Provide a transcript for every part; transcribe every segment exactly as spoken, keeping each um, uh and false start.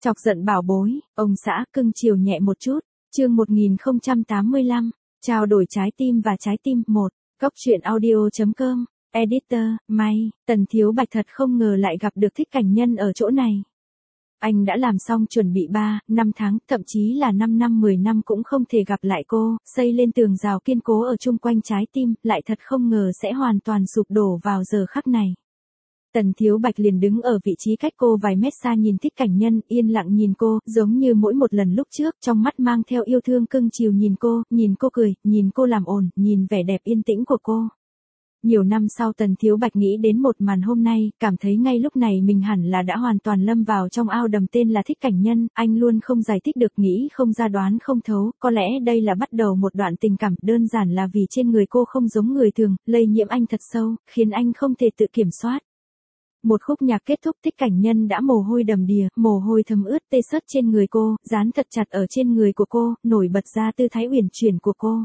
Chọc giận bảo bối, ông xã cưng chiều nhẹ một chút, chương một nghìn không trăm tám mươi lăm, trao đổi trái tim và trái tim một, Cốc truyện audio chấm com, editor, may, Tần Thiếu Bạch thật không ngờ lại gặp được Thích Cảnh Nhân ở chỗ này. Anh đã làm xong chuẩn bị ba, năm tháng, thậm chí là năm năm mười năm cũng không thể gặp lại cô, xây lên tường rào kiên cố ở chung quanh trái tim, lại thật không ngờ sẽ hoàn toàn sụp đổ vào giờ khắc này. Tần Thiếu Bạch liền đứng ở vị trí cách cô vài mét xa nhìn Thích Cảnh Nhân, yên lặng nhìn cô, giống như mỗi một lần lúc trước, trong mắt mang theo yêu thương cưng chiều nhìn cô, nhìn cô cười, nhìn cô làm ồn, nhìn vẻ đẹp yên tĩnh của cô. Nhiều năm sau Tần Thiếu Bạch nghĩ đến một màn hôm nay, cảm thấy ngay lúc này mình hẳn là đã hoàn toàn lâm vào trong ao đầm tên là Thích Cảnh Nhân, anh luôn không giải thích được, nghĩ không ra, đoán không thấu, có lẽ đây là bắt đầu một đoạn tình cảm, đơn giản là vì trên người cô không giống người thường, lây nhiễm anh thật sâu, khiến anh không thể tự kiểm soát. Một khúc nhạc kết thúc, Thích Cảnh Nhân đã mồ hôi đầm đìa, mồ hôi thấm ướt tê xớt trên người cô, dán thật chặt ở trên người của cô, nổi bật ra tư thái uyển chuyển của cô.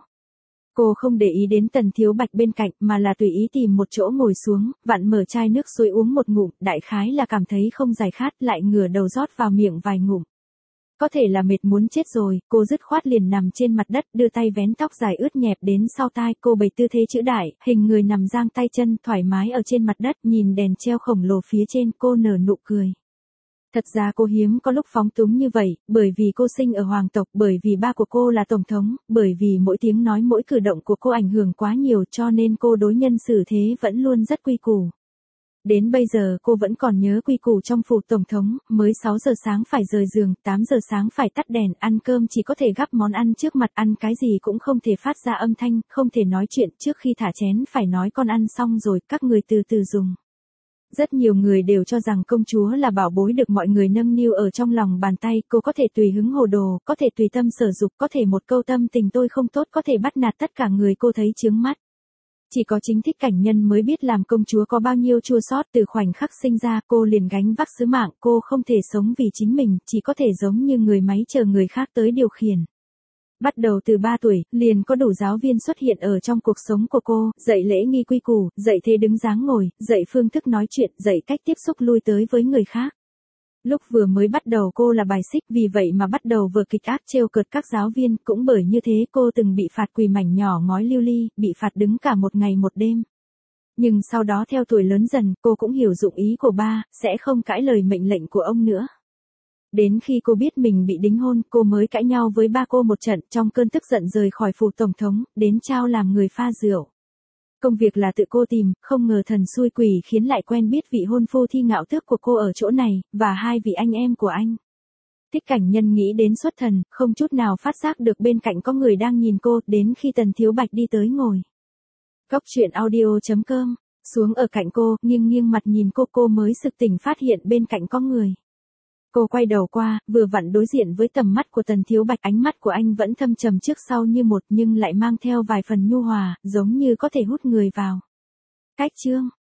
Cô không để ý đến Tần Thiếu Bạch bên cạnh mà là tùy ý tìm một chỗ ngồi xuống, vặn mở chai nước rồi uống một ngụm, đại khái là cảm thấy không giải khát, lại ngửa đầu rót vào miệng vài ngụm. Có thể là mệt muốn chết rồi, cô dứt khoát liền nằm trên mặt đất, đưa tay vén tóc dài ướt nhẹp đến sau tai, cô bày tư thế chữ đại, hình người nằm giang tay chân, thoải mái ở trên mặt đất, nhìn đèn treo khổng lồ phía trên, cô nở nụ cười. Thật ra cô hiếm có lúc phóng túng như vậy, bởi vì cô sinh ở hoàng tộc, bởi vì ba của cô là tổng thống, bởi vì mỗi tiếng nói mỗi cử động của cô ảnh hưởng quá nhiều, cho nên cô đối nhân xử thế vẫn luôn rất quy củ. Đến bây giờ cô vẫn còn nhớ quy củ trong phủ tổng thống, mới sáu giờ sáng phải rời giường, tám giờ sáng phải tắt đèn, ăn cơm chỉ có thể gắp món ăn trước mặt, ăn cái gì cũng không thể phát ra âm thanh, không thể nói chuyện, trước khi thả chén phải nói con ăn xong rồi, các người từ từ dùng. Rất nhiều người đều cho rằng công chúa là bảo bối được mọi người nâng niu ở trong lòng bàn tay, cô có thể tùy hứng hồ đồ, có thể tùy tâm sở dục, có thể một câu tâm tình tôi không tốt, có thể bắt nạt tất cả người cô thấy chướng mắt. Chỉ có chính Thích Cảnh Nhân mới biết làm công chúa có bao nhiêu chua xót, từ khoảnh khắc sinh ra cô liền gánh vác sứ mạng, cô không thể sống vì chính mình, chỉ có thể giống như người máy chờ người khác tới điều khiển. Bắt đầu từ ba tuổi, liền có đủ giáo viên xuất hiện ở trong cuộc sống của cô, dạy lễ nghi quy củ, dạy thế đứng dáng ngồi, dạy phương thức nói chuyện, dạy cách tiếp xúc lui tới với người khác. Lúc vừa mới bắt đầu cô là bài xích, vì vậy mà bắt đầu vừa kịch ác trêu cợt các giáo viên, cũng bởi như thế cô từng bị phạt quỳ mảnh nhỏ ngói lưu ly, bị phạt đứng cả một ngày một đêm. Nhưng sau đó theo tuổi lớn dần, cô cũng hiểu dụng ý của ba, sẽ không cãi lời mệnh lệnh của ông nữa. Đến khi cô biết mình bị đính hôn, cô mới cãi nhau với ba cô một trận, trong cơn tức giận rời khỏi phủ tổng thống, đến trao làm người pha rượu. Công việc là tự cô tìm, không ngờ thần xui quỷ khiến lại quen biết vị hôn phu thi ngạo tước của cô ở chỗ này, và hai vị anh em của anh. Thích Cảnh Nhân nghĩ đến xuất thần, không chút nào phát giác được bên cạnh có người đang nhìn cô, đến khi Tần Thiếu Bạch đi tới ngồi. Cốc truyện audio chấm com, xuống ở cạnh cô, nghiêng nghiêng mặt nhìn cô, cô mới sực tỉnh phát hiện bên cạnh có người. Cô quay đầu qua, vừa vặn đối diện với tầm mắt của Tần Thiếu Bạch, ánh mắt của anh vẫn thâm trầm trước sau như một nhưng lại mang theo vài phần nhu hòa, giống như có thể hút người vào. Cách chương,